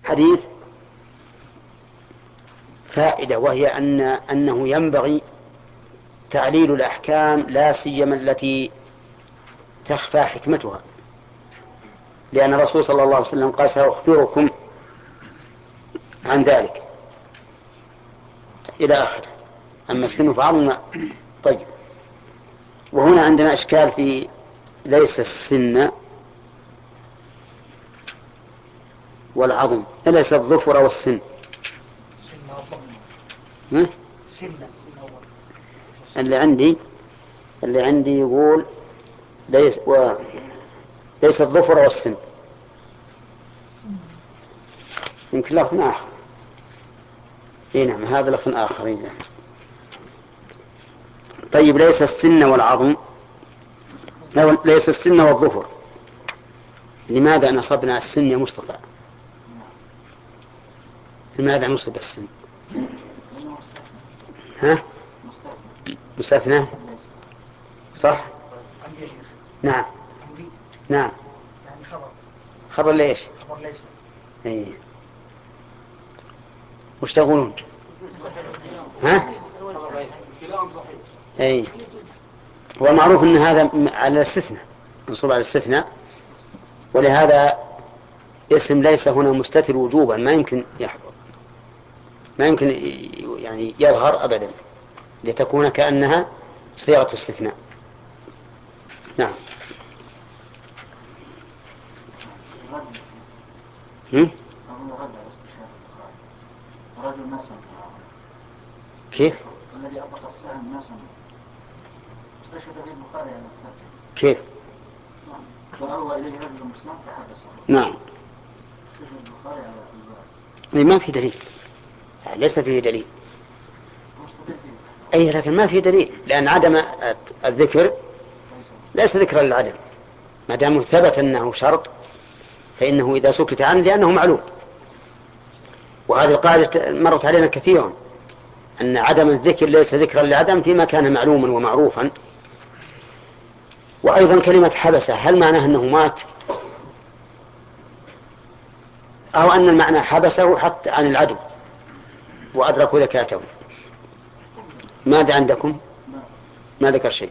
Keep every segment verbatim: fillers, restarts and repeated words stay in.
حديث فائدة، وهي أن أنه ينبغي تعليل الأحكام لا سيما التي تخفى حكمتها، لأن الرسول صلى الله عليه وسلم قال سأخبركم عن ذلك إلى آخره. أما السن فعظم. طيب، وهنا عندنا إشكال في ليس السن والعظم، ليس الظفر والسن. اللي عندي اللي عندي يقول ليس و... ليس الظفر والسن، يمكن لفظ آخر. إيه نعم، هذا لفظ آخر. إيه. طيب، ليس السن والعظم، ليس السن والظفر. لماذا نصبنا السن يا مصطفى؟ لماذا نصب السن؟ ها؟ مستثنى، صح؟ نعم نعم. خبر ليش؟ خبر ليس. ايه، وش تقولون؟ ها؟ ايه، هو معروف ان هذا على الاستثناء، منصوب على الاستثناء، ولهذا اسم ليس هنا مستتر وجوبا، ما يمكن يحضر، ما يمكن يعني يظهر ابدا، لتكون كأنها صيغة استثناء. نعم. هم؟ كيف؟ الذي أطلق السهم ما سمع استشهد به البخاري على الكتاب. كيف؟ فأوى إليه رجل مسلم فحبسه. نعم. استشهد البخاري على البخاري. ما في دليل، ليس فيه دليل. أي، لكن ما في دليل، لأن عدم الذكر ليس ذكرا للعدم، ما دام ثبت أنه شرط فإنه إذا سكت عنه لأنه معلوم. وهذه القاعدة مرت علينا كثيرا، أن عدم الذكر ليس ذكرا للعدم فيما كان معلوما ومعروفا. وأيضا كلمة حبسه، هل معناه أنه مات، أو أن المعنى حبسه حتى عن العدو وأدركوا ذكاته؟ ماذا عندكم؟ ما ذكر شيء.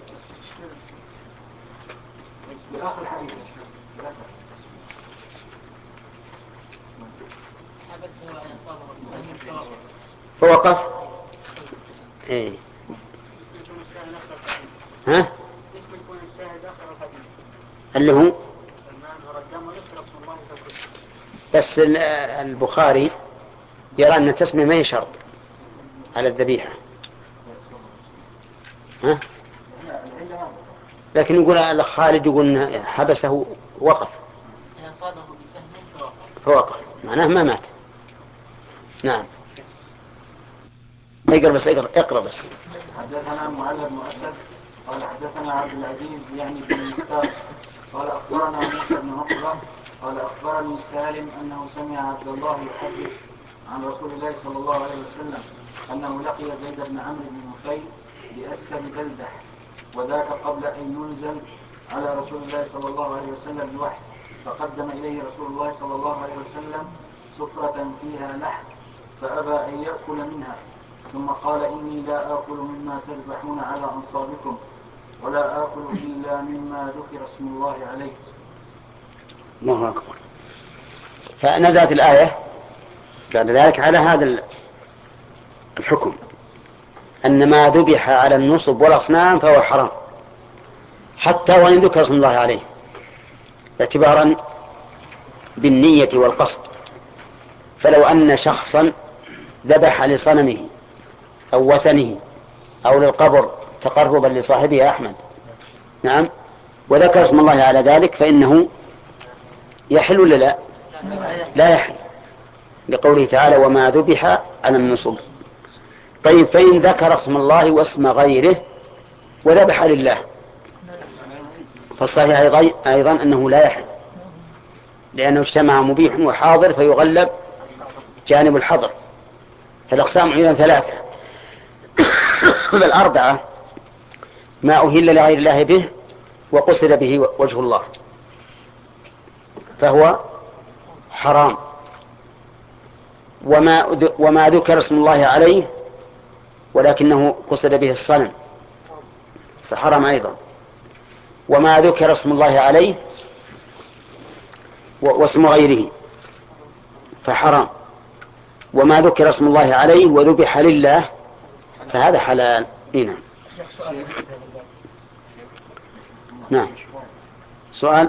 فوقف. ايه. ها؟ اللي هو بس البخاري يرى أن التسمية ما هي شرط على الذبيحة. ها؟ لكن يقول الأخ خالد يقول حبسه وقف، فوقف معناه ما مات. نعم. اقرأ بس، اقرأ اقرأ بس. حدثنا معل بن أسد قال حدثنا عبد العزيز يعني بن المختار قال أخبرنا موسى بن عقبة قال أخبرني سالم أنه سمع عبد الله يحدث عن رسول الله صلى الله عليه وسلم أنه لقي زيد بن عمرو بن نفيل بأسكر بلدح، وذاك قبل أن ينزل على رسول الله صلى الله عليه وسلم الوحي، فقدم إليه رسول الله صلى الله عليه وسلم سفرة فيها لحم فأبى أن يأكل منها، ثم قال إني لا آكل مما تذبحون على أنصابكم ولا آكل إلا مما ذكر اسم الله عليه. الله أكبر. فنزلت الآية بعد ذلك على هذا الحكم، أن ما ذبح على النصب والأصنام فهو حرام حتى وإن ذكر اسم الله عليه، اعتبارا بالنية والقصد. فلو أن شخصا ذبح لصنمه أو وثنه أو للقبر تقربا لصاحبه أحمد، نعم، وذكر اسم الله على ذلك فإنه يحل ولا لا؟ لا يحل، لقوله تعالى وما ذبح على النصب. طيب، فإن ذكر اسم الله واسم غيره وذبح لله فالصحيح أيضا أنه لا يحل، لأنه اجتمع مبيح وحاضر فيغلب جانب الحظر. فالأقسام أيضا ثلاثة بل أربعة: ما أهل لغير الله به وقصد به وجه الله فهو حرام، وما, وما ذكر اسم الله عليه ولكنه قصد به الصنم فحرم أيضا، وما ذكر اسم الله عليه واسم غيره فحرام، وما ذكر اسم الله عليه وذبح لله فهذا حلال. نعم. نعم. سؤال.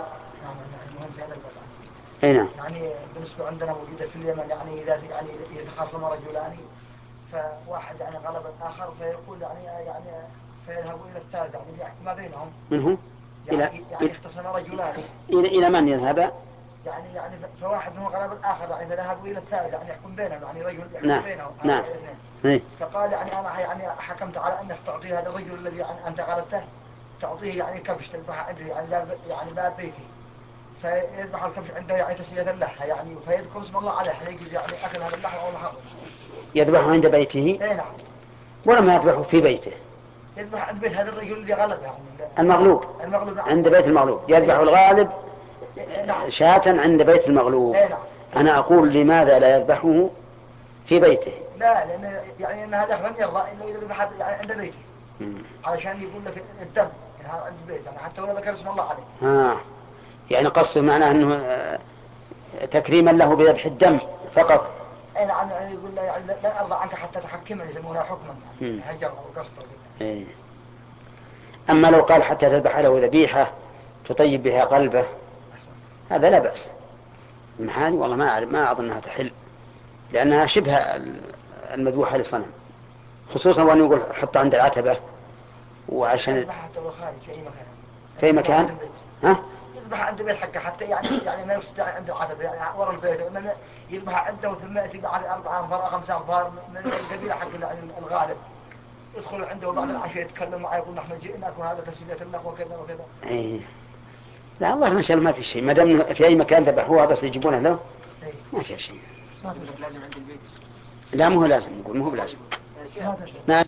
اي نعم. يعني بالنسبه عندنا موجوده في اليمن، يعني اذا يعني اذا خاصم رجلان فواحد يعني غلب الاخر فيقول يعني يعني فيذهب الى الثالث يعني يحكم ما بينهم. من هو؟ يعني إلى يعني اختصم رجلان. الى الى من يذهب؟ يعني يعني فواحد منهم غلب الاخر يعني فذهبوا الى الثالث يعني يحكم بينهم، يعني رجل يحكم نعم. بينهم نعم. اثنين. فقال يعني انا يعني حكمت على انك تعطي هذا الرجل الذي يعني انت غلبته تعطيه يعني كبش تذبح عنده يعني باب يعني باب بيتي، فيذبح الكبش عنده يعني تسلية له يعني، فيذكر اسم الله عليه هل يجوز يعني اكل هذا اللحم او محرم؟ يذبحه عند بيته؟ اي نعم. ولما يذبحه في بيته؟ يذبح عند بيت هذا الرجل الذي غلب يعني المغلوب. المغلوب نعم. عند بيت المغلوب يذبح الغالب نعم. شاة عند بيت المغلوب. نعم. أنا أقول لماذا لا يذبحه في بيته؟ لا لأن يعني أن هذا لن يرضى إلا إذا ذبح يعني عند بيته مم. علشان يقول لك الدم يعني عند بيته يعني حتى ولا ذكر اسم الله عليه. ها يعني قصده معناه أنه تكريما له بذبح الدم فقط. اي نعم يقول لا يعني لا ارضى عنك حتى تحكمني يسمونها حكما يعني هجر وقصد. إيه. اما لو قال حتى تذبح له ذبيحه تطيب بها قلبه هذا لا باس. محال والله ما أعلم ما اظنها تحل لانها شبه المذبوحه لصنم، خصوصا وان يقول حط عند العتبه وعشان يذبح حتى لو خارج في اي مكان. في مكان ها يذبح عند البيت حقه حتى يعني يعني ما يقصد عند العتبه يعني ورا البيت، انما يذبح عنده ثم ياتي بعد اربع انفار او خمس انفار من القبيله حق الغالب يدخل عنده بعد العشاء يتكلم معه يقول نحن جئناك وهذا تسلية لك وكذا وكذا. ايه لا والله ما شاء الله ما في شيء ما دام في اي مكان ذبحوها بس يجيبونه له ما في شيء. لازم عند البيت. لا مو لازم نقول مو بلازم. نعم.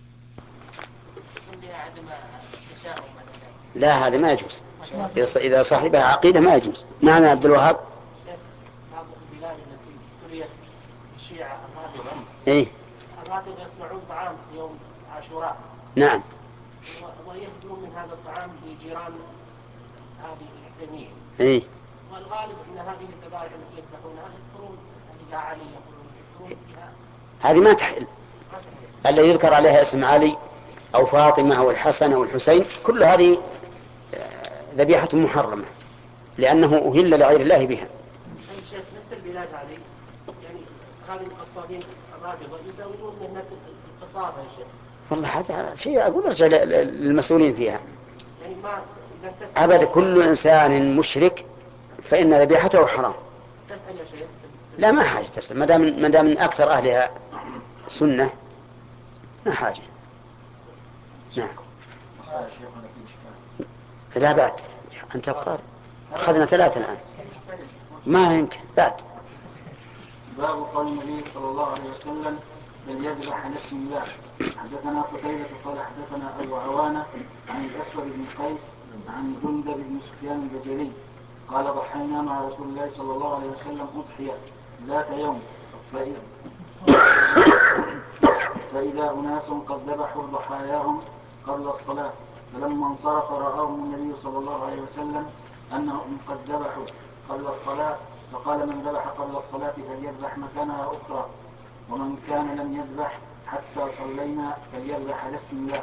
لا هذا ما يجوز إذا صاحبها عقيدة ما يجوز. نعم عبد الوهاب. بعض البلاد التي ابتليت الشيعة الرافضة إيه الرافضة يصنعون طعام يوم عاشوراء. نعم. ويهدون من هذا الطعام لجيران هذه الحسينية. إيه. والغالب أن هذه الذبائح التي يذبحونها يذكرون يا علي يقولون يذكرون بها. هذه ما تحل. الذي يذكر عليها اسم علي أو فاطمة أو الحسن أو الحسين كل هذه ذبيحة محرمة لأنه أهل لغير الله بها. الشيخ نفس البلاد هذه يعني هذه القصابين الرافضة يزودون مهنة القصابة يا شيخ. والله هذا شيء أقول ارجع للمسؤولين فيها. يعني ما أبدا كل إنسان مشرك فإن ذبيحته حرام. تسأل يا شيخ. لا ما حاجة تسأل ما دام ما دام من أكثر أهلها سنة ما حاجة. نعم. لا بعد أنت القارئ أخذنا ثلاثة الآن ما يمكن بعد. باب قول النبي صلى الله عليه وسلم بل يذبح عن اسم الله. حدثنا قتيبة قال حدثنا أبو عوانة عن الأسود بن قيس عن جندب بن سفيان البجلي قال ضحينا مع رسول الله صلى الله عليه وسلم أضحية ذات يوم فإذا, فإذا أناس قد ذبحوا ضحاياهم قبل الصلاة فلما انصرف رآهم النبي صلى الله عليه وسلم أنهم قد ذبحوا قبل الصلاة فقال من ذبح قبل الصلاة فليذبح مكانها أخرى ومن كان لم يذبح حتى صلينا فليذبح على اسم الله.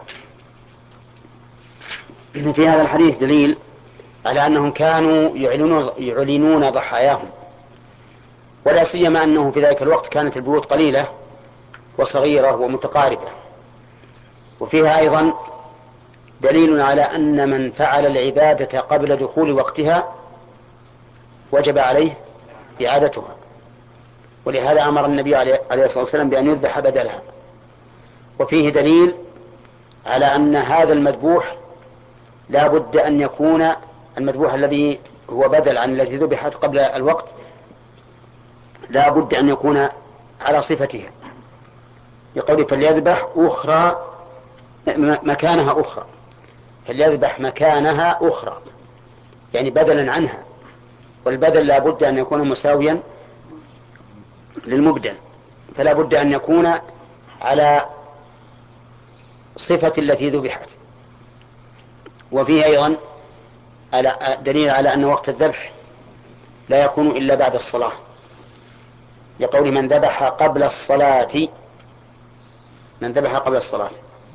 في هذا الحديث دليل على أنهم كانوا يعلنون, يعلنون ضحاياهم ولا سيما أنه في ذلك الوقت كانت البيوت قليلة وصغيرة ومتقاربة. وفيها أيضا دليل على أن من فعل العبادة قبل دخول وقتها وجب عليه إعادتها، ولهذا أمر النبي عليه الصلاة والسلام بأن يذبح بدلها. وفيه دليل على أن هذا المذبوح لا بد أن يكون المذبوح الذي هو بدل عن الذي ذبحت قبل الوقت لا بد أن يكون على صفتها يقول فليذبح أخرى مكانها أخرى فليذبح مكانها أخرى يعني بدلا عنها، والبدل لا بد أن يكون مساويا للمبدل فلا بد أن يكون على صفة التي ذبحت. وفيه أيضا دليل على أن وقت الذبح لا يكون إلا بعد الصلاة، لقول من ذبح قبل الصلاة من ذبح قبل الصلاة.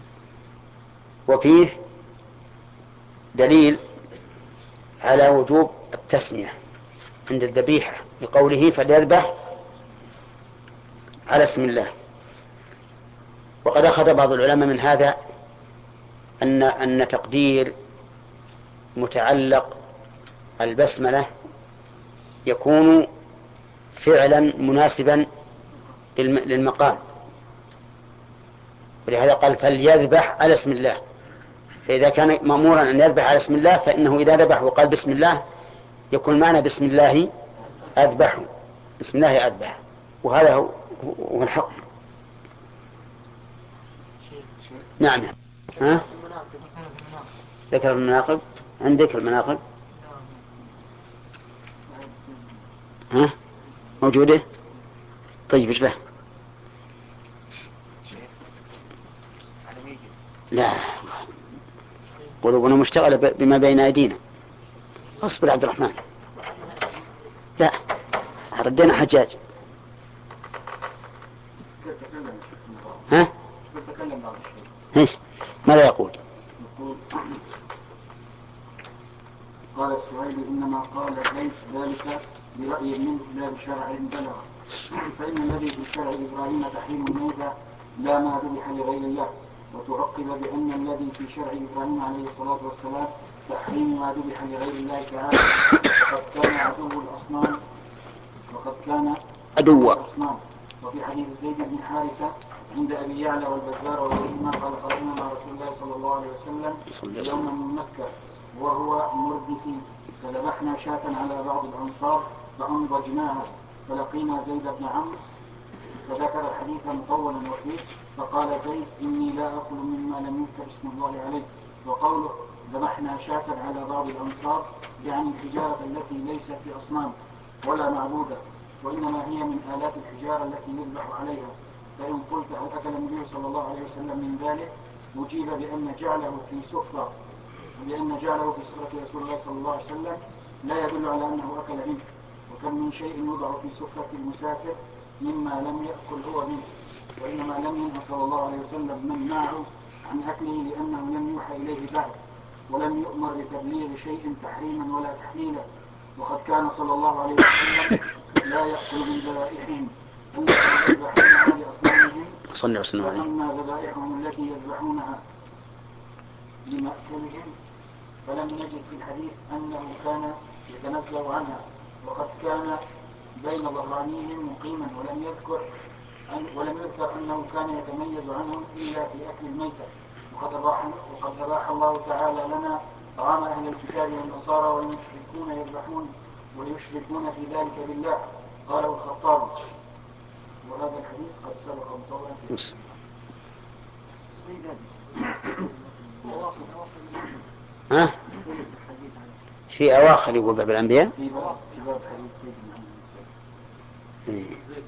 وفيه دليل على وجوب التسمية عند الذبيحة لقوله فليذبح على اسم الله. وقد أخذ بعض العلماء من هذا أن أن تقدير متعلق البسملة يكون فعلا مناسبا للمقام، ولهذا قال فليذبح على اسم الله. فإذا كان مأمورا أن يذبح على اسم الله فإنه إذا ذبح وقال بسم الله يكون معنى بسم الله أذبح، بسم الله أذبح، وهذا هو, هو الحق. نعم. ها؟ ذكر المناقب. عندك المناقب ها موجودة؟ طيب ايش له؟ لا، قلوبنا مشتغلة بما بين أيدينا. اصبر عبد الرحمن. لا، ردينا حجاج. ها؟ ايش؟ ماذا يقول؟ قال السويدي إنما قال زيد ذلك برأي منه لا بشرع بلغ، فإن الذي في شرع إبراهيم تحريم الميتة لا ما ذبح لغير الله. وتعقب بأن الذي في شرع إبراهيم عليه الصلاة والسلام تحريم ما ذبح لغير الله تعالى، وقد كان عدو الأصنام وقد كان عدو الأصنام. وفي حديث زيد بن حارثة عند أبي يعلى والبزار وغيرهما قال خرجنا مع رسول الله صلى الله عليه وسلم يوما من مكة وهو مردف، فذبحنا شاة على بعض الأنصار فأنضجناها، فلقينا زيد بن عمرو فذكر الحديث مطولا وفيه، فقال زيد إني لا أكل مما لم يذكر اسم الله عليه. وقوله ذبحنا شاة على بعض الأنصار يعني الحجارة التي ليست بأصنام ولا معبودة، وإنما هي من آلات الحجارة التي يذبح عليها. فإن قلت هل أكل النبي صلى الله عليه وسلم من ذلك؟ أجيب بأن جعله في سفرة بأن جعله في سفرة رسول الله صلى الله عليه وسلم لا يدل على أنه أكل منه. وكم من شيء يوضع في سفرة المسافر مما لم يأكل هو منه، وإنما لم ينهى صلى الله عليه وسلم من معه عن أكله لأنه لم يوحى إليه بعد، ولم يؤمر بتبليغ شيء تحريما ولا تحليلا. وقد كان صلى الله عليه وسلم لا يأكل من ذبائحهم التي يذبحونها لأصنامهم، وأما ذبائحهم التي يذبحونها لمأكلهم فلم نجد في الحديث أنه كان يتنزه عنها. وقد كان بين ظهرانيهم مقيما، ولم يذكر أن ولم يذكر أنه كان يتميز عنهم إلا في أكل الميتة. وقد أباح وقد أباح الله تعالى لنا طعام أهل الكتاب والنصارى والمشركون يذبحون ويشركون في ذلك بالله. قاله الخطابي. وهذا الحديث قد سبق مطولا فيه. ها؟ في أواخر يقول باب الأنبياء. في باب حديث سيدنا إيه.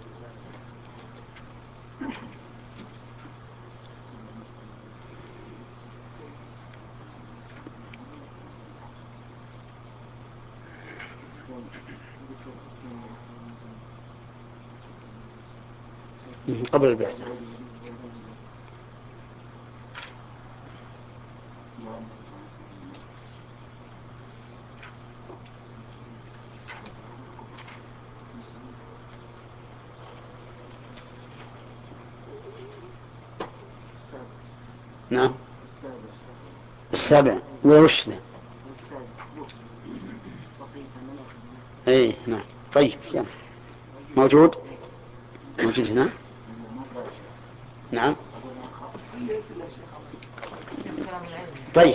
قبل البعثة. نعم السابع وش ذا؟ ايه نعم. طيب يعني موجود موجود هنا. نعم طيب.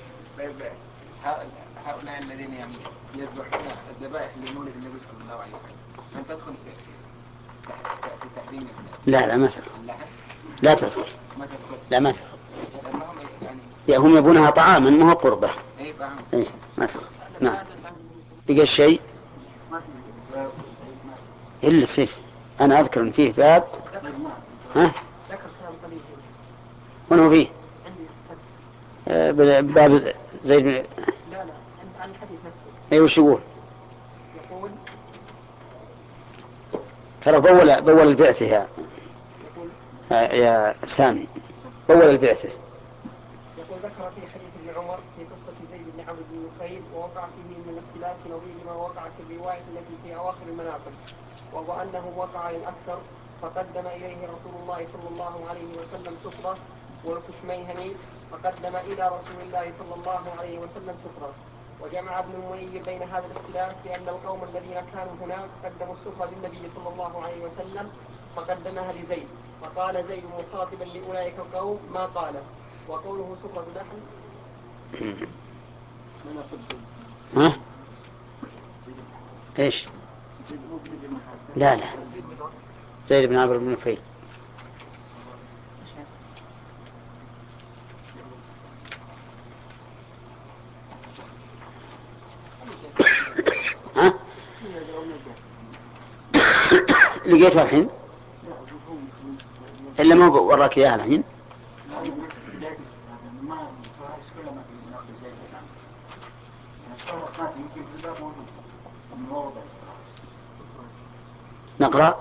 هؤلاء الذين يعني يذبحون الذبائح لمولد النبي صلى الله عليه وسلم هل تدخل في في تحريم؟ لا لا ما تدخل. لا تدخل. ما تدخل. لا ما تدخل. لأنهم يعني يا هم يبونها طعاما ما هو قربة. أي طعام. إيه ما تدخل. نعم. بقى الشيء إلا السيف أنا أذكر أن فيه باب. ها؟ ذكر كلام قليل. وين هو فيه؟ عندي آه باب زيد بن. لا لا عن الحديث نفسه. أي وش يقول؟ يقول ترى بول بول البعثة يا يقول يا سامي، بول البعثة. يقول ذكر في حديث ابن عمر في قصة زيد بن عمرو بن نفيل ووقع فيه من الاختلاف نظير ما وقع في الرواية التي في أواخر المناقب، وهو أنه وقع للأكثر فقدم إليه رسول الله صلى الله عليه وسلم سفرة والكشميهني فقدم إلى رسول الله صلى الله عليه وسلم سفرة. وجمع ابن المنير بين هذا الاختلاف بأن القوم الذين كانوا هناك قدموا السفرة للنبي صلى الله عليه وسلم فقدمها لزيد، فقال زيد مخاطبا لأولئك القوم ما قال. وقوله سفرة لحم ها؟ ايش؟ لا لا زيد بن عمرو بن نفيل. ها؟ لقيتها الحين إلا ما وراك إياها الحين. نقرأ.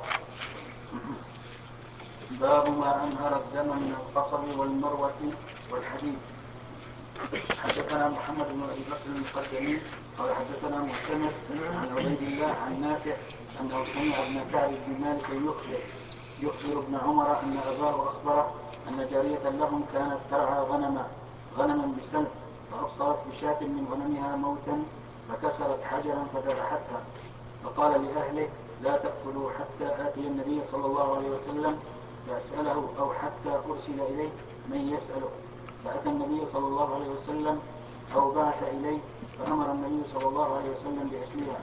باب ما أنهر الدم من القصب والمروة والحديد. حدثنا محمد بن أبي بكر المقدمي قال حدثنا معتمر عن عبيد الله عن نافع أنه سمع ابن كعب بن مالك يخبر يخبر ابن عمر أن أباه أخبره أن جارية لهم كانت ترعى غنما غنما بسلف فأبصرت بشاة من غنمها موتا فكسرت حجرا فذبحتها، فقال لأهله لا تأكلوا حتى آتي النبي صلى الله عليه وسلم فأسأله أو حتى أرسل إليه من يسأله، فأتى النبي صلى الله عليه وسلم أو بعث إليه فأمر النبي صلى الله عليه وسلم بأكلها.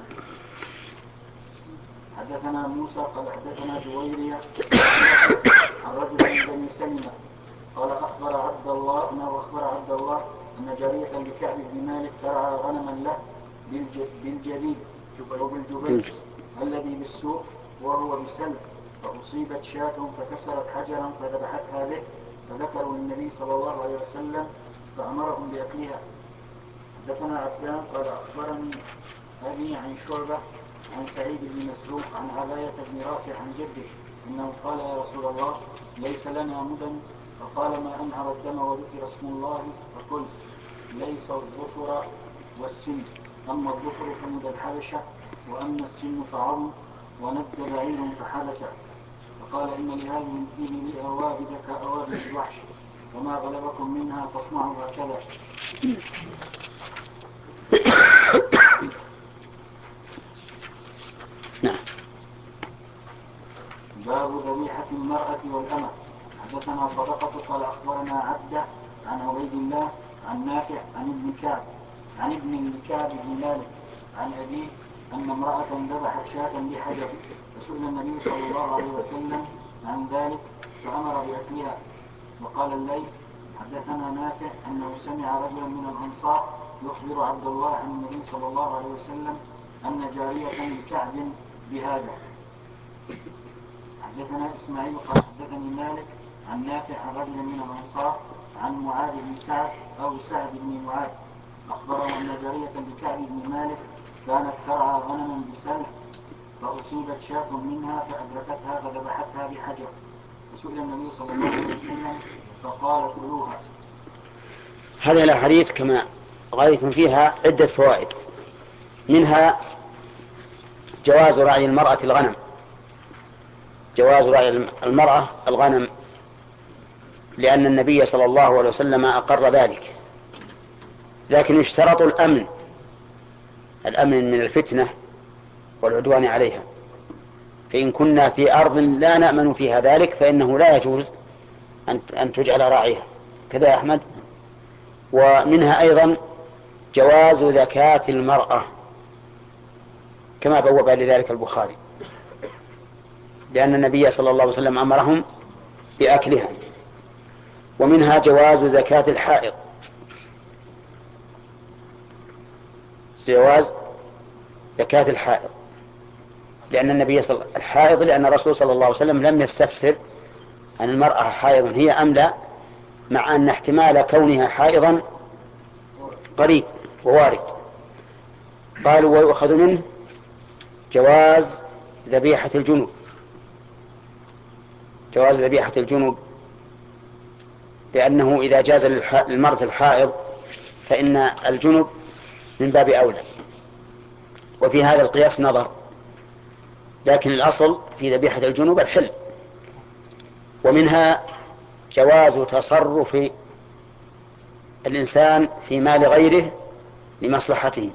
حدثنا موسى قال حدثنا جويرية عن رجل من بني سلمة قال أخبر عبد الله أنه أخبر عبد الله أن جارية لكعب بن مالك ترعى غنما له بالجديد وبالجبيل الذي بالسوق وهو بسلف، فأصيبت شاة فكسرت حجرا فذبحتها به، فذكروا للنبي صلى الله عليه وسلم فأمرهم بأكلها. حدثنا عبدان قال أخبرني أبي عن شعبة عن سعيد بن مسروق عن عباية بن رافع عن جده إنه قال يا رسول الله ليس لنا مدن، فقال ما أنهر الدم وذكر اسم الله فقلت ليس الظفر والسن، أما الظفر فمد الحبشة وأما السن فعظم وند بعير فحبسه، فقال إن لهذه الإبل أوابد كأوابد الوحش وما غلبكم منها فاصنعوا هكذا. نعم. باب ذبيحة المرأة والأمة. حدثنا صدقة قال أخبرنا عبده عن عبيد الله عن نافع عن ابن كعب عن ابن كعب بن مالك عن أبيه أن امرأة ذبحت شاة بحجر، فسئل النبي صلى الله عليه وسلم عن ذلك فأمر بأكلها. وقال الليث حدثنا نافع أنه سمع رجلا من الأنصار يخبر عبد الله عن النبي صلى الله عليه وسلم أن جارية لكعب بهذا. حدثنا إسماعيل قال حدثني مالك عن نافع عن رجل من الأنصار عن معاذ بن سعد أو سعد بن معاذ أخبره أن جارية لكعب بن مالك كانت ترعى غنما بسلف فأصيبت شاة منها فأدركتها فذبحتها بحجر، فسئل النبي صلى الله عليه وسلم فقال كلوها. هذه الأحاديث كما رأيتم فيها عدة فوائد، منها جواز رعي المرأة الغنم جواز رعي المرأة الغنم لأن النبي صلى الله عليه وسلم أقر ذلك، لكن يشترط الأمن الأمن من الفتنة والعدوان عليها، فإن كنا في أرض لا نأمن فيها ذلك فإنه لا يجوز أن تجعل راعيها كذا يا أحمد. ومنها أيضا جواز زكاة المرأة كما بوب لذلك البخاري، لأن النبي صلى الله عليه وسلم أمرهم بأكلها. ومنها جواز زكاة الحائض جواز زكاة الحائض لأن النبي صلى الحائض لأن الرسول صلى الله عليه وسلم لم يستفسر عن المرأة حائض هي أم لا، مع أن احتمال كونها حائضا قريب ووارد. قالوا ويؤخذ منه جواز ذبيحة الجنوب، جواز ذبيحة الجنوب، لأنه إذا جاز للمرأة الحائض فإن الجنوب من باب أولى. وفي هذا القياس نظر، لكن الأصل في ذبيحة الجنوب الحل. ومنها جواز تصرف الإنسان في مال غيره لمصلحته،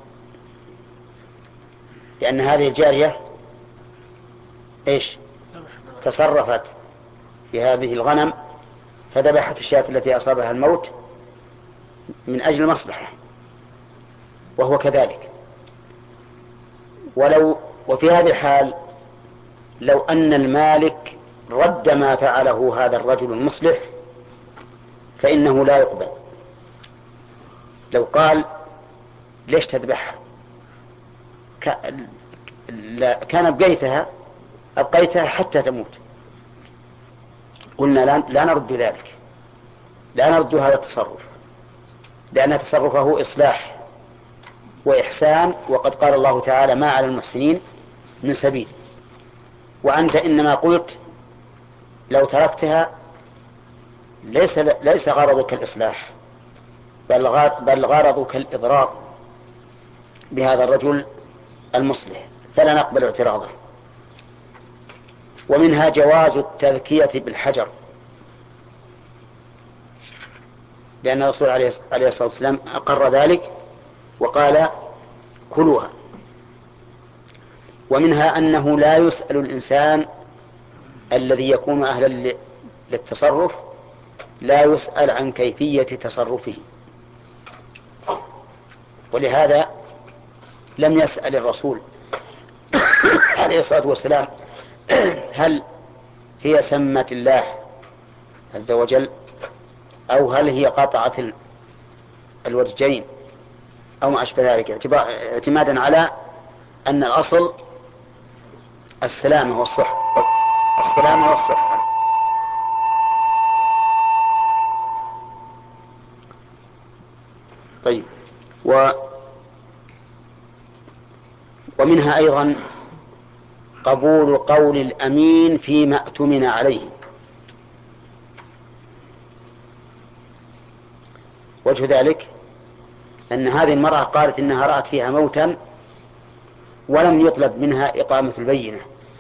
لأن هذه الجارية إيش تصرفت في هذه الغنم فذبحت الشاة التي أصابها الموت من أجل المصلحة، وهو كذلك. ولو وفي هذه الحال لو أن المالك رد ما فعله هذا الرجل المصلح فإنه لا يقبل. لو قال ليش تذبحها، كان أبقيتها أبقيتها حتى تموت، قلنا لا, لا نرد ذلك، لا نرد هذا التصرف، لأن تصرفه إصلاح وإحسان، وقد قال الله تعالى ما على المحسنين من سبيل. وأنت إنما قلت لو تركتها ليس ليس غرضك الإصلاح، بل غرضك الإضرار بهذا الرجل المصلح، فلا نقبل اعتراضه. ومنها جواز التذكية بالحجر، لأن الرسول عليه الصلاة والسلام أقر ذلك وقال كلوها. ومنها أنه لا يسأل الإنسان الذي يكون أهلا للتصرف لا يسأل عن كيفية تصرفه، ولهذا لم يسأل الرسول عليه الصلاة والسلام هل هي سمة الله عز وجل أو هل هي قطعة الودجين أو ما أشبه ذلك، اعتمادا على أن الأصل السلامة والصحة السلامة والصحة. طيب و ومنها أيضا قبول قول الأمين فيما اؤتمن عليه. وجه ذلك أن هذه المرأة قالت إنها رأت فيها موتا ولم يطلب منها إقامة البينة،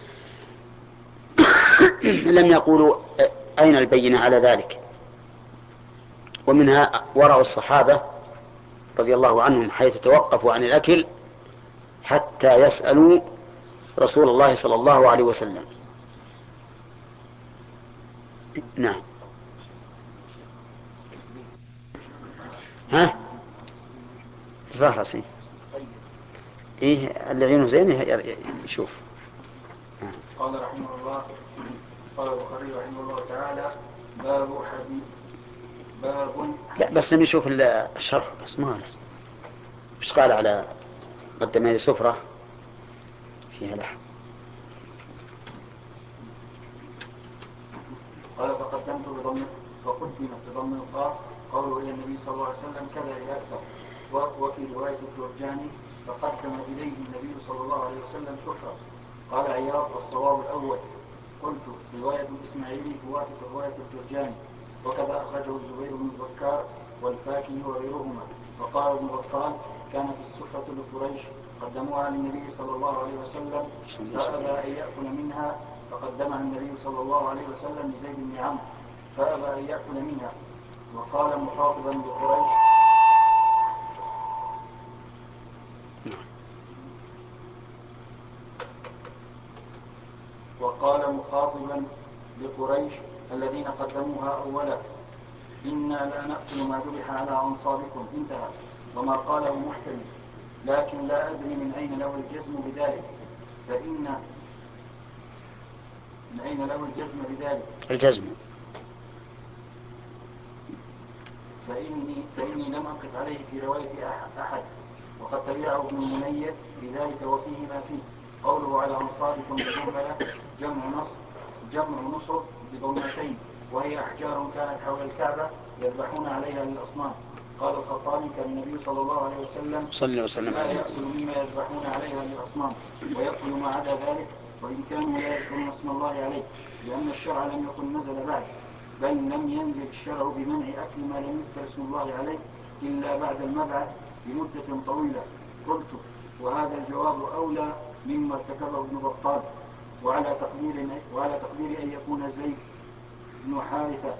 لم يقولوا أين البينة على ذلك. ومنها ورع الصحابة رضي الله عنهم حيث توقفوا عن الأكل حتى يسألوا رسول الله صلى الله عليه وسلم. نعم. ها الفهرسي إيه اللي عينه زين يشوف. قال رحمه الله قال البخاري رحمه الله تعالى باب حديث باب لا بس نشوف الشرح بس ما مش قال على قدمي سفرة فيها لحم. قال فقدمت بضم فقدمت بضم القاف قوله الى النبي صلى الله عليه وسلم كذا الى اكثر. وفي روايه الجرجاني فقدم اليه النبي صلى الله عليه وسلم سفرة. قال عياض الصواب الاول. قلت روايه الاسماعيلي توافق روايه الجرجاني، وكذا اخرجه الزبير بن بكار والفاكهي وغيرهما. وقال ابن بطال كانت السفرة لقريش قدموها للنبي صلى الله عليه وسلم فأبى أن يأكل منها فقدمها النبي صلى الله عليه وسلم لزيد بن عمرو فأبى أن يأكل منها. وقال مخاطبا لقريش وقال مخاطبا لقريش الذين قدموها أولا إنا لا نأكل ما ذبح على أنصابكم انتهى. وما قاله محتمل، لكن لا أدري من أين له الجزم بذلك، فإن من أين له الجزم بذلك الجزم فإني, فإني لم أقف عليه في رواية أحد، وقد تبعه ابن المنير بذلك وفيه ما فيه. قوله على أنصابكم بجملة جمع نصب جمع نصب بضمتين، وهي أحجار كانت حول الكعبة يذبحون عليها للأصنام. قال الخطابي كان النبي صلى الله عليه وسلم صلى وسلم لا يأكل مما يذبحون عليها للأصنام ويأكل ما عدا ذلك، وإن كانوا لا يذكرون اسم الله عليه، لأن الشرع لم يكن نزل بعد، بل لم ينزل الشرع بمنع أكل ما لم يذكر اسم الله عليه إلا بعد المبعث بمدة طويلة. قلت وهذا الجواب أولى مما ارتكبه ابن بطال، وعلى تقدير وعلى تقدير أن يكون زيد بن حارثة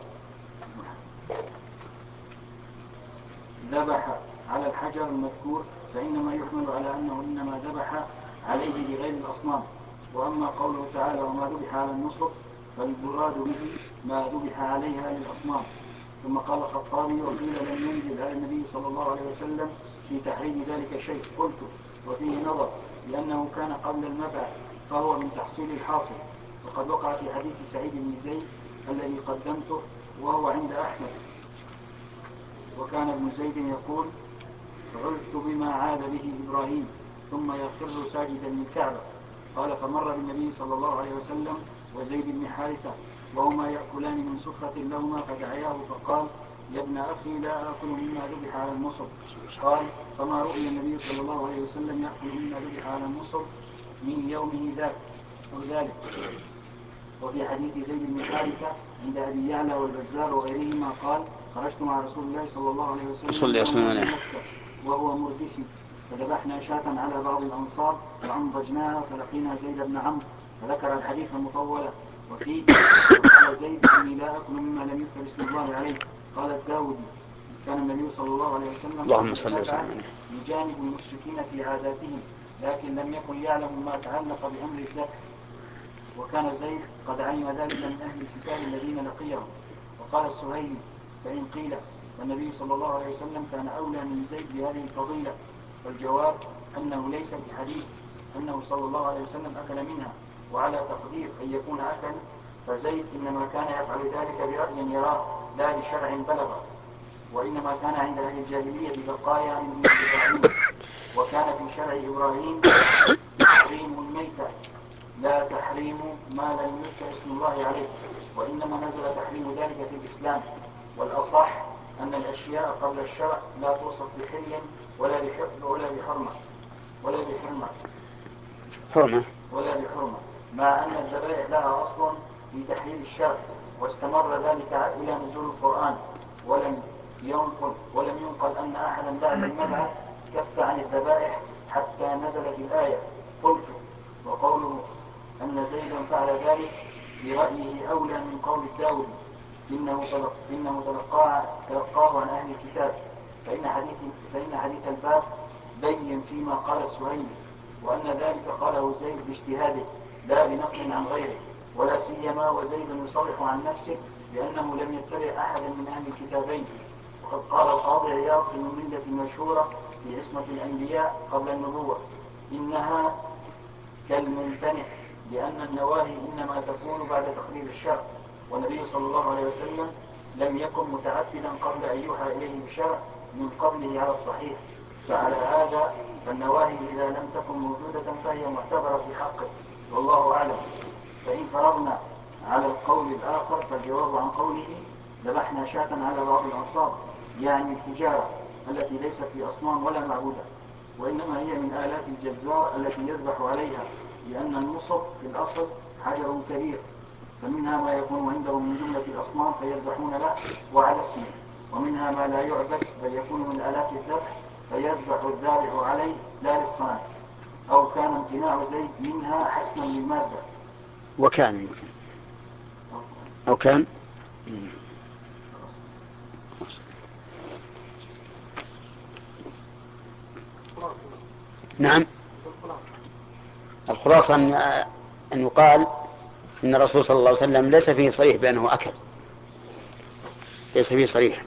ذبح على الحجر المذكور فإنما يحمل على أنه إنما ذبح عليه لغير الأصنام. وأما قوله تعالى وما ذبح على النصب فالمراد به ما ذبح عليها للأصنام. ثم قال الخطابي وقيل لم ينزل على النبي صلى الله عليه وسلم في تحريم ذلك شيء. قلت وفيه نظر لأنه كان قبل المبعث فهو من تحصيل الحاصل، وقد وقع في حديث سعيد بن زيد الذي قدمته وهو عند أحمد، وكان ابن زيد يقول عذت بما عاد به إبراهيم ثم يخر ساجدا للكعبة. قال فمر بالنبي صلى الله عليه وسلم وزيد بن حارثة وهما يأكلان من سفرة لهما فدعياه فقال يا ابن أخي لا آكل مما ذبح على النصب. قال فما رؤي النبي صلى الله عليه وسلم يأكل مما ذبح على النصب من يومه ذاك وذلك. وفي حديث زيد بن حارثة عند أبي يعلى والبزار وغيرهما قال خرجت مع رسول الله صلى الله عليه وسلم وهو مردفي فذبحنا شاة على بعض الأنصار وأنضجناها فلقينا زيد بن عمرو فذكر الحديث المطولة. وفيه قال زيد إني لا أكل مما لم يذكر اسم الله عليه. قال الداودي كان النبي صلى الله عليه وسلم اللهم صل وسلم يجانب المشركين في عاداتهم، لكن لم يكن يعلم ما تعلق بأمر الذبح، وكان زيد قد علم ذلك من أهل الكتاب الذين لقيهم. وقال السهيلي فإن قيل والنبي صلى الله عليه وسلم كان أولى من زيد بهذه الفضيلة، والجواب أنه ليس في حديث أنه صلى الله عليه وسلم أكل منها، وعلى تقدير أن يكون أكل فزيد إنما كان يفعل ذلك برأي يراه لا لشرع بلغ، وإنما كان عند أهل الجاهلية بقايا من إبراهيم، وكان في شرع إبراهيم تحريم الميتة لا تحريم ما لم يذكر اسم الله عليه، وإنما نزل تحريم ذلك في الإسلام. والأصح أن الأشياء قبل الشرع لا توصف بحل ولا ولا بحرمة ولا بحرمة حرمة ولا بحرمة مع أن الذبائح لها أصل في تحليل الشرع، واستمر ذلك إلى نزول القرآن، ولم ينقل ولم ينقل أن أحدا بعد المبعث كف عن الذبائح حتى نزلت الآية. قلت وقوله أن زيدا فعل ذلك برأيه أولى من قول الداود إنه تلق إنه تلقاه تلقاه عن أهل الكتاب، فإن حديث فإن حديث الباب بين فيما قال السهيلي، وأن ذلك قاله زيد باجتهاده لا بنقل عن غيره، ولا سيما وزيد يصرح عن نفسه بأنه لم يتبع أحدا من أهل الكتابين. وقد قال القاضي عياض في المملة المشهورة في عصمة الأنبياء قبل النبوة إنها كالممتنع، لأن النواهي إنما تكون بعد تقرير الشرع، والنبي صلى الله عليه وسلم لم يكن متعبدا قبل أن يوحى إليه بشرع من قبله على الصحيح، فعلى هذا فالنواهي إذا لم تكن موجودة فهي معتبرة في حقه، والله أعلم. فإن فرضنا على القول الآخر فالجواب عن قوله ذبحنا شاة على بعض الأنصار يعني الحجارة التي ليست في أصنام ولا معبودة، وإنما هي من آلات الجزار التي يذبح عليها، لأن النصب في الأصل حجر كبير، فمنها ما يكون عندهم من جملة الأصنام فيذبحون له وعلى اسمه، ومنها ما لا يعبد بل يكون من آلات الذبح فيذبح الذابح عليه لا للصنم، أو كان امتناع زيد منها حسما للمادة. وكان يمكن أو كان نعم. الخلاصة أن أن يقال إن الرسول صلى الله عليه وسلم ليس فيه صريح بأنه أكل، ليس فيه صريح،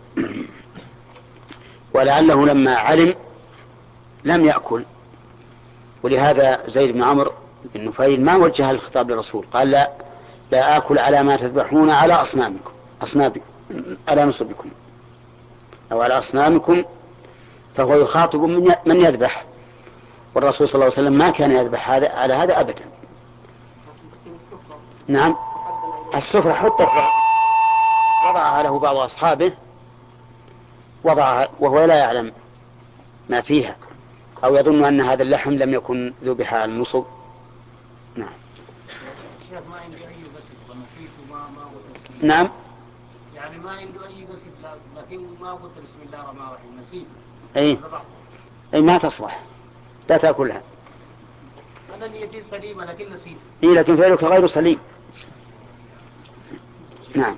ولعله لما علم لم يأكل، ولهذا زيد بن عمرو بن نفيل ما وجه الخطاب للرسول، قال لا لا آكل على ما تذبحون على أصنامكم أصنامكم على نصبكم أو على أصنامكم، فهو يخاطب من يذبح، والرسول صلى الله عليه وسلم ما كان يذبح هذا على هذا أبدا. نعم، السفرة حطت وضعها له بعض أصحابه، وضعها وهو لا يعلم ما فيها، أو يظن أن هذا اللحم لم يكن ذبح على النصب. نعم. نعم، يعني ما عنده أي قصد، لكن ما قلت بسم الله الرحمن الرحيم نسيت. أي أي ما تصلح، لا تأكلها. أنا نيتي سليمة لكن نسيت. إيه لكن فعلك غير سليم. نعم.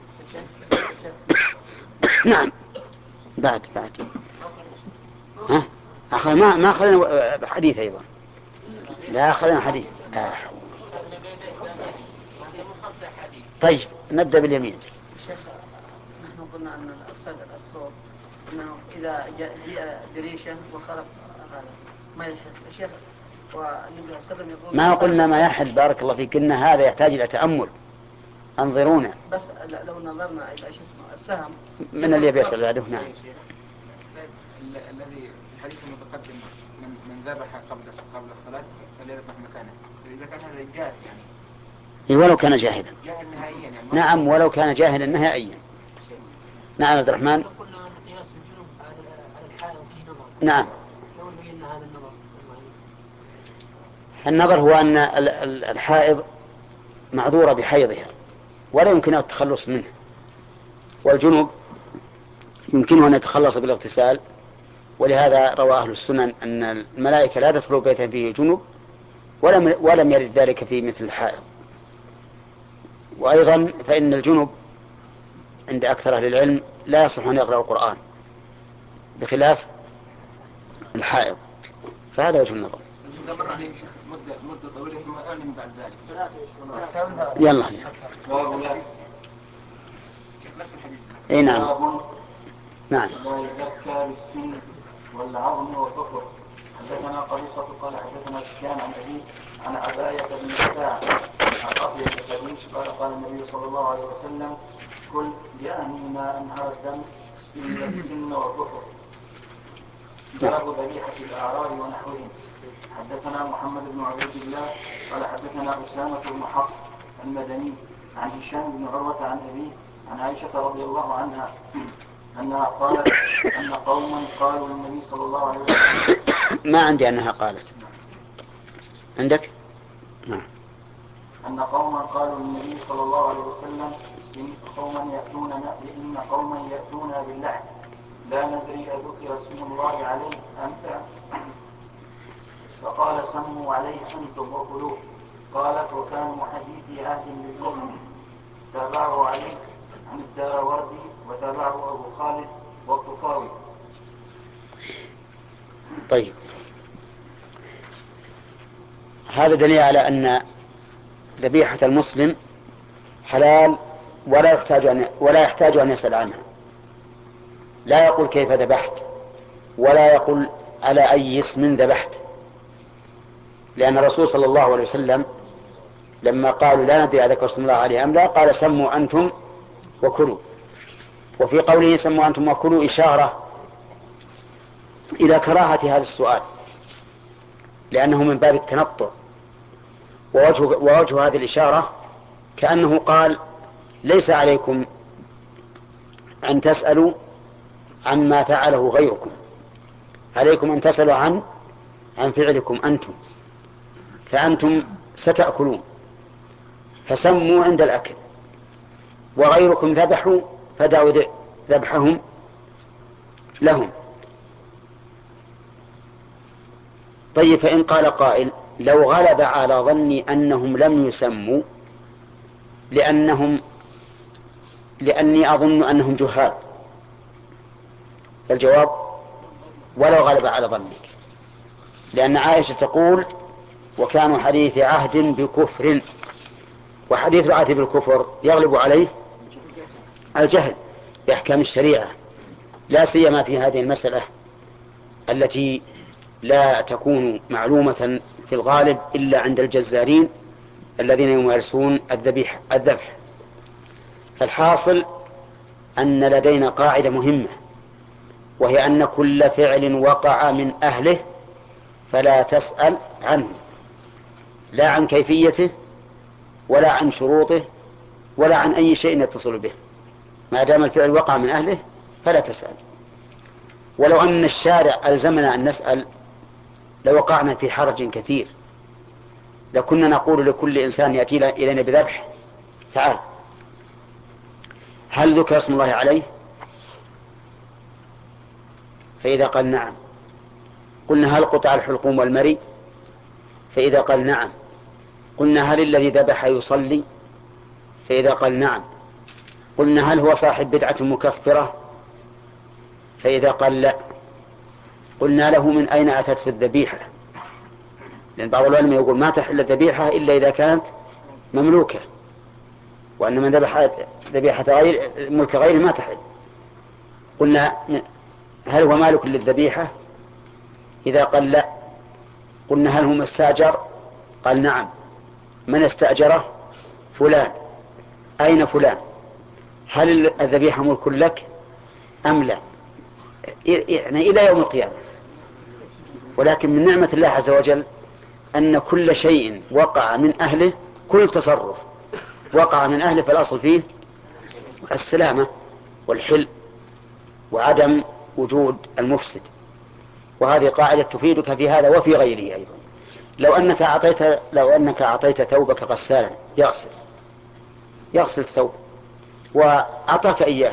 نعم. بعد بعد ها أخذ ما ما أخذنا حديث أيضا. لا أخذنا حديث. آه. طيب نبدأ باليمين. شيخ نحن قلنا أن الصيد الأصفر أنه إذا جاء بريشة وخلق هذا ما يحل. الشيخ والنبي صلى الله عليه وسلم يقول ما قلنا ما يحل، بارك الله فيك، إن هذا يحتاج إلى تأمل. انظرونا. بس لو نظرنا إلى شو اسمه السهم من اللي بيسأل بعده؟ نعم. الذي الحديث المتقدم من من ذبح قبل قبل الصلاة فليذبح مكانه، إذا كان هذا جاهل يعني. إيه ولو كان جاهلا. جاهل نهائيا يعني. نعم ولو كان جاهلا نهائيا. نعم عبد الرحمن. قلنا أن قياس الجنوب على الحائض فيه نظر. نعم. لو بينا هذا النظر. النظر هو أن الحائض معذورة بحيضها ولا يمكنها التخلص منه، والجنوب يمكنه أن يتخلص بالاغتسال، ولهذا روى أهل السنن أن الملائكة لا تدخل بيتا فيه جنوب، ولم, ولم يرد ذلك في مثل الحائض. وأيضا فإن الجنوب عند أكثر أهل العلم لا يصح أن يقرأ القرآن بخلاف الحائض، فهذا وجه النظر. مدة مدة طويلة ثم أعلم بعد ذلك. يلا. نفس الحديث. اي نعم. نعم. لا يزكى بالسن والعظم والظفر. حدثنا قبيصة قال حدثنا سفيان عن أبي عن عباية بن متاع عن أطيب الحديث قال قال النبي صلى الله عليه وسلم كل يعني ما أنهر الدم إلا السن والظفر. باب ذبيحة الأعراب ونحوهم. حدثنا محمد بن عبيد الله قال حدثنا أسامة بن حفص المدني عن هشام بن عروة عن أبيه عن عائشة رضي الله عنها أنها قالت أن قوما قالوا للنبي صلى الله عليه وسلم. ما عندي أنها قالت. عندك؟ نعم. أن قوما قالوا للنبي صلى الله عليه وسلم إن قوما يأتوننا إن قوما يأتونا باللحم لا ندري أذكر اسم الله عليه أم لا، فقال سموا عليه أنتم وكلوه. قالت وكانوا حديثي عهد بالكفر. تابعوا عليه عن الدراوردي وتابعه أبو خالد والطفاوي. طيب هذا دليل على أن ذبيحة المسلم حلال ولا يحتاج أن ولا يحتاج أن يسأل عنها. لا يقول كيف ذبحت ولا يقول على أي اسم ذبحت، لأن الرسول صلى الله عليه وسلم لما قالوا لا ندري أذكر اسم الله عليه أم لا قال سموا أنتم وكلوا. وفي قوله سموا أنتم وكلوا إشارة إلى كراهة هذا السؤال، لأنه من باب التنطع، ووجه, ووجه هذه الإشارة كأنه قال ليس عليكم أن تسألوا عما فعله غيركم، عليكم أن تسألوا عن عن فعلكم أنتم، فأنتم ستأكلون فسموا عند الأكل، وغيركم ذبحوا فدعوا ذبحهم لهم. طيب فإن قال قائل لو غلب على ظني أنهم لم يسموا لأنهم لأني أظن أنهم جهال، فالجواب ولو غلب على ظنك، لأن عائشة تقول وكانوا حديث عهد بكفر، وحديث العهد بالكفر يغلب عليه الجهل بأحكام الشريعة، لا سيما في هذه المسألة التي لا تكون معلومة في الغالب إلا عند الجزارين الذين يمارسون الذبيح الذبح. فالحاصل أن لدينا قاعدة مهمة، وهي أن كل فعل وقع من أهله فلا تسأل عنه، لا عن كيفيته ولا عن شروطه ولا عن أي شيء يتصل به، ما دام الفعل وقع من أهله فلا تسأل. ولو أن الشارع ألزمنا أن نسأل لوقعنا في حرج كثير، لكنا نقول لكل إنسان يأتي إلينا بذبح: تعال، هل ذكر اسم الله عليه؟ فإذا قال نعم قلنا: هل قطع الحلقوم والمري؟ فإذا قال نعم قلنا: هل الذي ذبح يصلي؟ فإذا قال نعم قلنا: هل هو صاحب بدعة مكفرة؟ فإذا قال لا قلنا له: من أين أتت الذبيحة؟ لأن بعض العلماء يقول ما تحل الذبيحة إلا إذا كانت مملوكة، وأن من ذبح ذبيحة غير ملك غيره ما تحل. قلنا: هل هو مالك للذبيحة؟ إذا قال لا قلنا: هل هو مستأجر؟ قال نعم. من استأجره؟ فلان. أين فلان؟ هل الذبيحة ملك لك أم لا؟ يعني إلى يوم القيامة. ولكن من نعمة الله عز وجل أن كل شيء وقع من أهله، كل تصرف وقع من أهله فالأصل فيه السلامة والحل وعدم وجود المفسد. وهذه قاعدة تفيدك في هذا وفي غيره أيضا. لو أنك أعطيت لو أنك أعطيت ثوبك غسالا يغسل يغسل الثوب وأعطاك إياه،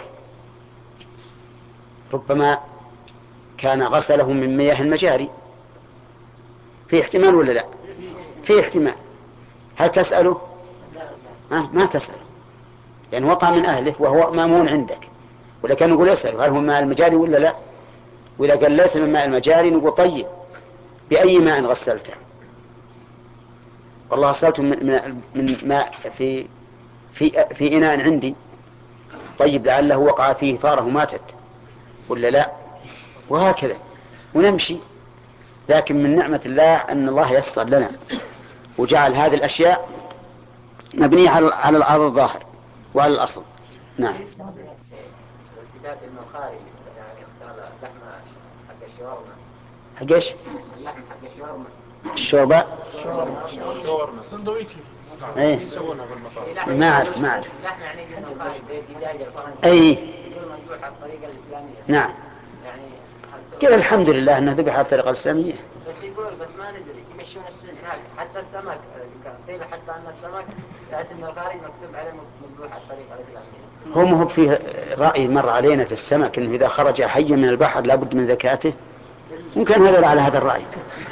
ربما كان غسله من مياه المجاري، في احتمال ولا لا؟ في احتمال. هل تسأله؟ أه ما تسأله، لأن وقع من أهله وهو مامون عندك. ولكن نقول اسأله: هل هو ماء المجاري ولا لا؟ وإذا قال ليس من ماء المجاري نقول: طيب، بأي ماء غسلته؟ والله غسلته من, من ماء في في في إناء عندي. طيب، لعله وقع فيه فاره ماتت ولا لا؟ وهكذا ونمشي. لكن من نعمة الله أن الله يسر لنا وجعل هذه الأشياء مبنية على الأرض الظاهر وعلى الأصل. نعم. ارتداد المخارج يعني اختار لحم حق الشاورما. حق ايش؟ اللحم حق الشاورما. الشوربة؟ شاورما سندويتش. ايه يسوونها بالمطاعم. ما أعرف ما أعرف. اللحم يعني المخارج زي الدجاج الفرنسي. أي. يقول مذبوح على الطريقة الإسلامية. نعم. يعني قل الحمد لله أنه ذبح على الطريقة الإسلامية. بس يقول بس ما ندري يمشون السن هناك حتى السمك قيل حتى أن السمك يأتي من الخارج مكتوب عليه مذبوح على الطريقة الإسلامية. هم هو فيه رأي مر علينا في السمك إنه إذا خرج حي من البحر لابد من ذكاته. ممكن هذا على هذا الرأي.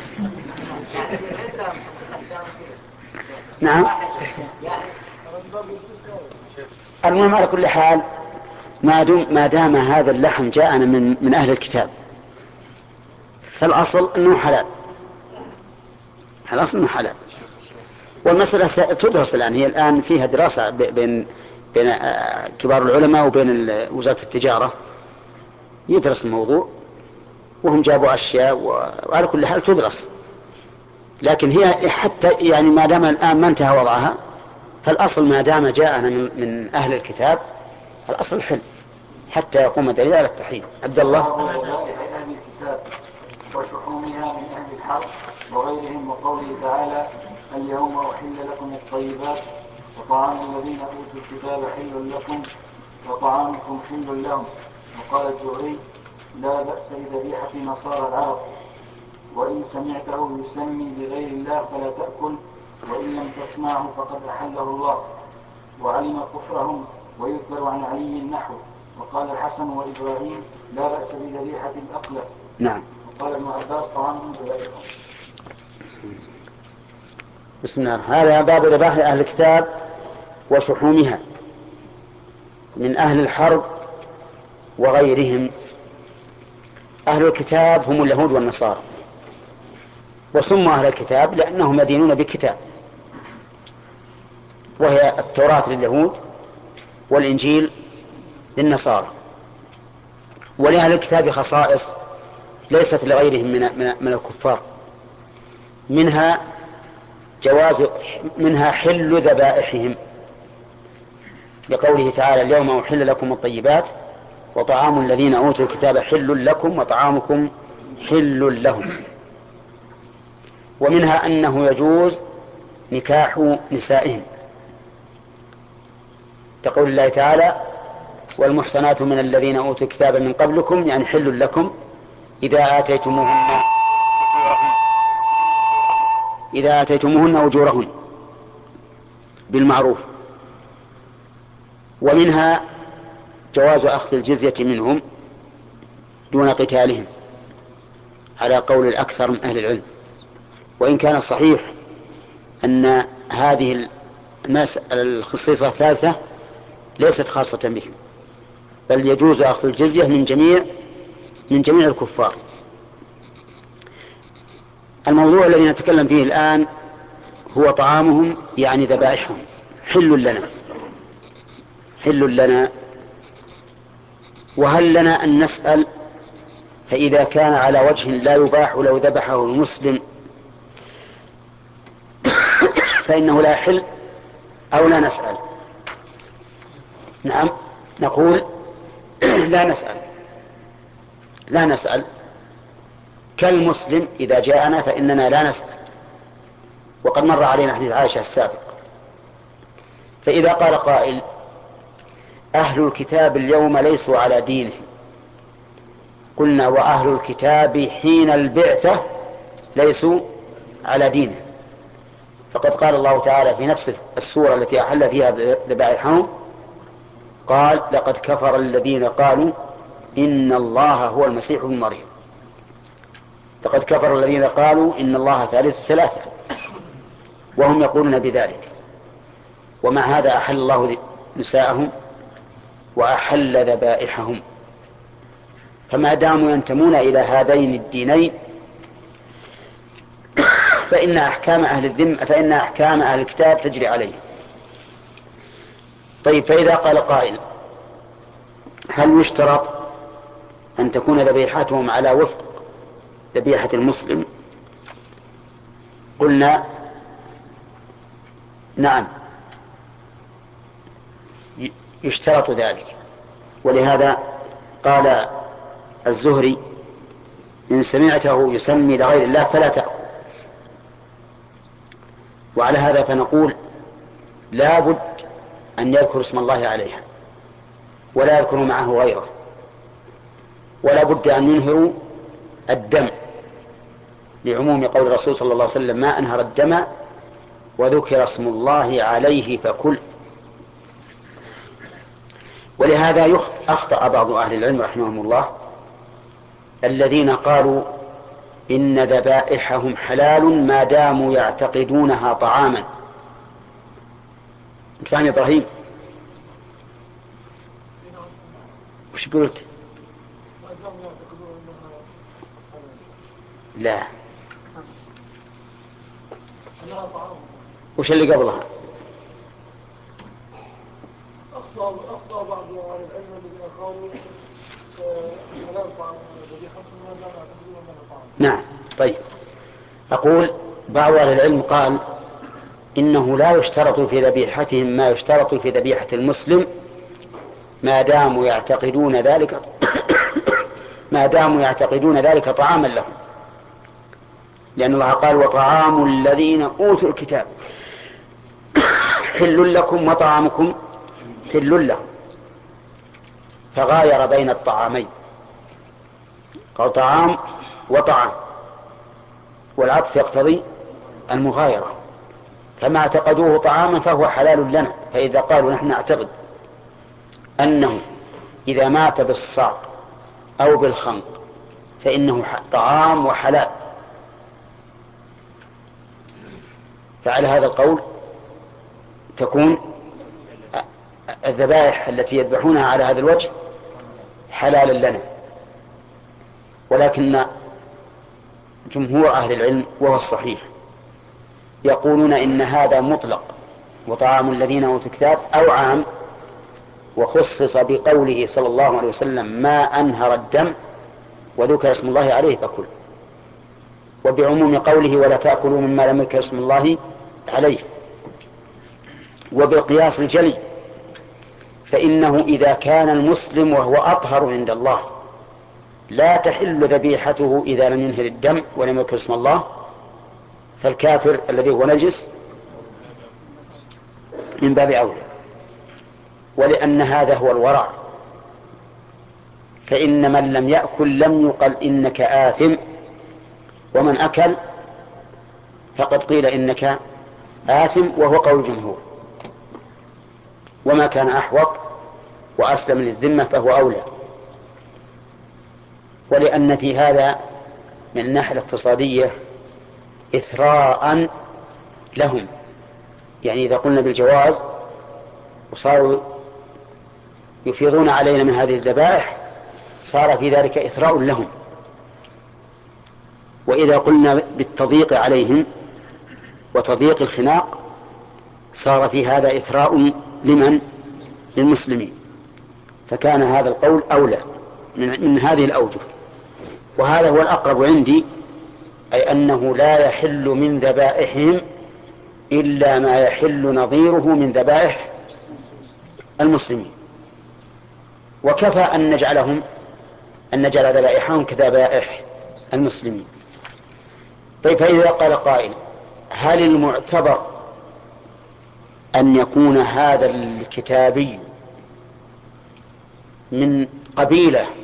نعم. المهم على كل حال ما دام ما دام هذا اللحم جاءنا من من أهل الكتاب فالأصل أنه حلال. الأصل أنه حلال. والمسألة تدرس الآن، هي الآن فيها دراسة بين بين كبار العلماء وبين وزارة التجارة، يدرس الموضوع وهم جابوا أشياء، وعلى كل حال تدرس. لكن هي حتى يعني ما دام الآن ما انتهى وضعها فالأصل ما دام جاءنا من, من أهل الكتاب الأصل الحل حتى يقوم دليل على التحريم. عبد الله. أهل الكتاب وشحومها من أهل الحرب وغيرهم، وقوله تعالى: اليوم أحل لكم الطيبات وطعام الذين أوتوا الكتاب حل لكم وطعامكم حل لهم. وقال الزهري: لا بأس بذبيحة نصارى العرب، وإن سمعته يسمي بغير الله فلا تأكل، وإن لم تسمعه فقد أحله الله. وعلم كفرهم. ويذكر عن علي النحو. وقال الحسن وإبراهيم: لا بأس بذبيحة الأقلة. نعم. وقال ابن عباس: طعام ذبائحهم. بسم الله. هذا باب ذبائح أهل الكتاب وشحومها من أهل الحرب وغيرهم. أهل الكتاب هم اليهود والنصارى، وسموا أهل الكتاب لأنهم يدينون بالكتاب، وهي التوراة لليهود والإنجيل للنصارى. ولأهل الكتاب خصائص ليست لغيرهم من, من, من الكفار، منها جواز منها حل ذبائحهم لقوله تعالى: اليوم أحل لكم الطيبات وطعام الذين أوتوا الكتاب حل لكم وطعامكم حل لهم. ومنها أنه يجوز نكاح نسائهم، كقول الله تعالى: والمحصنات من الذين أوتوا الكتاب من قبلكم، يعني حل لكم إذا آتيتموهن إذا آتيتموهن أجورهن بالمعروف. ومنها جواز أخذ الجزية منهم دون قتالهم على قول الأكثر من أهل العلم، وإن كان الصحيح أن هذه المسألة الخصيصة الثالثة ليست خاصة بهم، بل يجوز أخذ الجزية من جميع من جميع الكفار. الموضوع الذي نتكلم فيه الآن هو طعامهم، يعني ذبائحهم، حل لنا حل لنا وهل لنا أن نسأل؟ فإذا كان على وجه لا يباح لو ذبحه المسلم فإنه لا يحل أو لا نسأل؟ نعم، نقول لا نسأل لا نسأل كالمسلم إذا جاءنا فإننا لا نسأل، وقد مر علينا حديث عائشة السابق. فإذا قال قائل: أهل الكتاب اليوم ليسوا على دينهم، قلنا: وأهل الكتاب حين البعثة ليسوا على دينه، فقد قال الله تعالى في نفس السورة التي أحل فيها ذبائحهم: قال: لقد كفر الذين قالوا إن الله هو المسيح ابن مريم. لقد كفر الذين قالوا إن الله ثالث ثلاثة، وهم يقولون بذلك، ومع هذا أحل الله نساءهم وأحل ذبائحهم. فما داموا ينتمون إلى هذين الدينين فإن أحكام أهل الذمة فإن أحكام أهل الكتاب تجري عليه. طيب، فإذا قال قائل: هل يشترط أن تكون ذبيحتهم على وفق ذبيحة المسلم؟ قلنا: نعم، يشترط ذلك. ولهذا قال الزهري: إن سمعته يسمي لغير الله فلا تأكل. وعلى هذا فنقول: لا بد أن يذكر اسم الله عليها ولا يذكر معه غيره، ولا بد أن ينهروا الدم، لعموم قول الرسول صلى الله عليه وسلم: ما أنهر الدم وذكر اسم الله عليه فكل. ولهذا أخطأ بعض أهل العلم رحمهم الله الذين قالوا إن ذبائحهم حلال ما داموا يعتقدونها طعاما. فهم إبراهيم؟ وش قلت؟ لا، وش اللي قبلها؟ أخطأ أخطأ بعض أهل العلم الذين قالوا حلال طعام ذبيحتهم ما دام يعتقدون أنها طعام. نعم. طيب، أقول بعض أهل العلم قال إنه لا يشترط في ذبيحتهم ما يشترط في ذبيحة المسلم ما داموا يعتقدون ذلك ما داموا يعتقدون ذلك طعاما لهم، لأن الله قال: وطعام الذين أوتوا الكتاب حل لكم وطعامكم حل لهم، فغاير بين الطعامين، قال طعام وطعام، والعطف يقتضي المغايرة، فما اعتقدوه طعاما فهو حلال لنا. فإذا قالوا نحن نعتقد أنه إذا مات بالصعق أو بالخنق فإنه طعام وحلال، فعلى هذا القول تكون الذبائح التي يذبحونها على هذا الوجه حلالا لنا. ولكن جمهور أهل العلم وهو الصحيح يقولون إن هذا مطلق، وطعام الذين أوتوا الكتاب أو عام، وخصص بقوله صلى الله عليه وسلم: ما أنهر الدم وذكر اسم الله عليه فكل، وبعموم قوله: ولا تأكلوا مما لم يذكر اسم الله عليه. وبالقياس الجلي، فإنه إذا كان المسلم وهو أطهر عند الله لا تحل ذبيحته إذا لم ينهر الدم ولم يذكر اسم الله، فالكافر الذي هو نجس من باب أولى. ولأن هذا هو الورع، فإن من لم يأكل لم يقل إنك آثم، ومن أكل فقد قيل إنك آثم، وهو قول الجمهور. وما كان أحوط وأسلم للذمة فهو أولى. ولأن في هذا من الناحية الاقتصادية إثراء لهم، يعني إذا قلنا بالجواز وصاروا يفيضون علينا من هذه الذبائح صار في ذلك إثراء لهم، وإذا قلنا بالتضييق عليهم وتضييق الخناق صار في هذا إثراء لمن؟ للمسلمين. فكان هذا القول أولى من, من هذه الأوجه. وهذا هو الأقرب عندي، أي أنه لا يحل من ذبائحهم إلا ما يحل نظيره من ذبائح المسلمين. وكفى أن نجعلهم أن نجعل ذبائحهم كذبائح المسلمين. طيب، فإذا قال قائل: هل المعتبر أن يكون هذا الكتابي من قبيلة